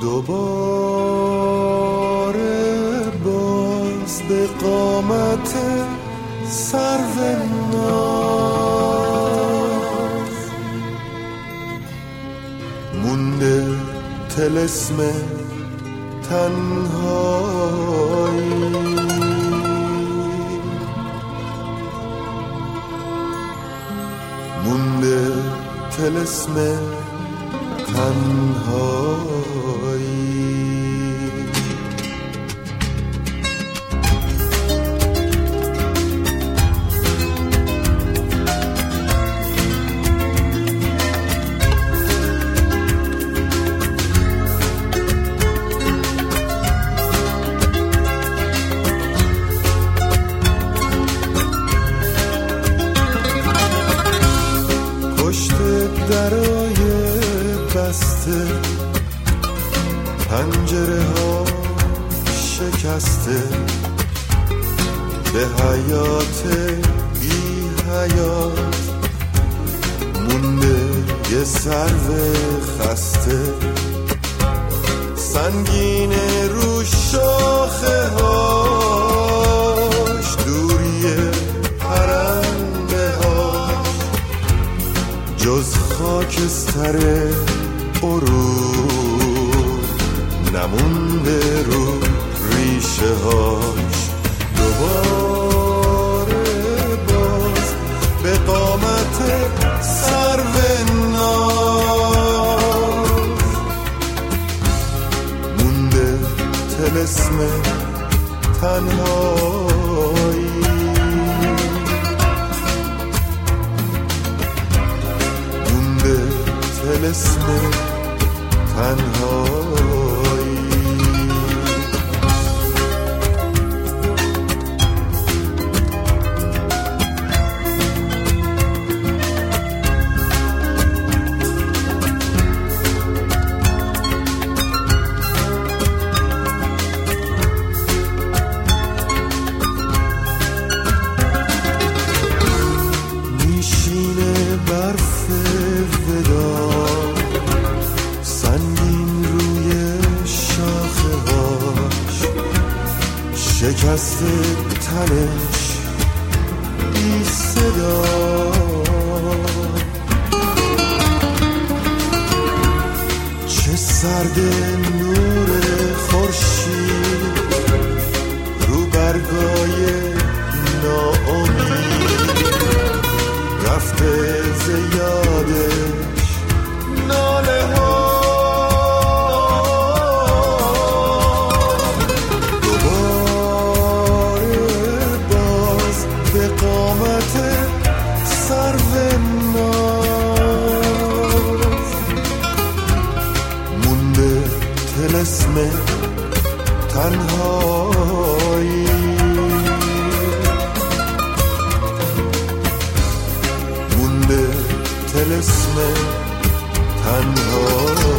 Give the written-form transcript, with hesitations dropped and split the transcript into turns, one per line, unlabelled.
دوباره باز به قامت سرو ناز مونده طلسم تنهایی مونده طلسم تنهایی درای بسته پنجره ها شکسته به حیات بی حیات مونده یه سرو خسته سنگینه رو شاخه هاش دوری پرنده هاش جز خاکستر غرور نمونده رو ریشه هاش دوباره باز به قامت سرو ناز مونده طلسم تنهایی طلسم تنهایی میشینه برف ودا سنگین روی شاخه هاش شکسته تنش بی صدا چه سرد نور خورشید رو برگای ناامید رفته زیادش ناله ها دوباره باز به قامت سرو ناز مونده طلسم تنهایی مونده طلسم تنهایی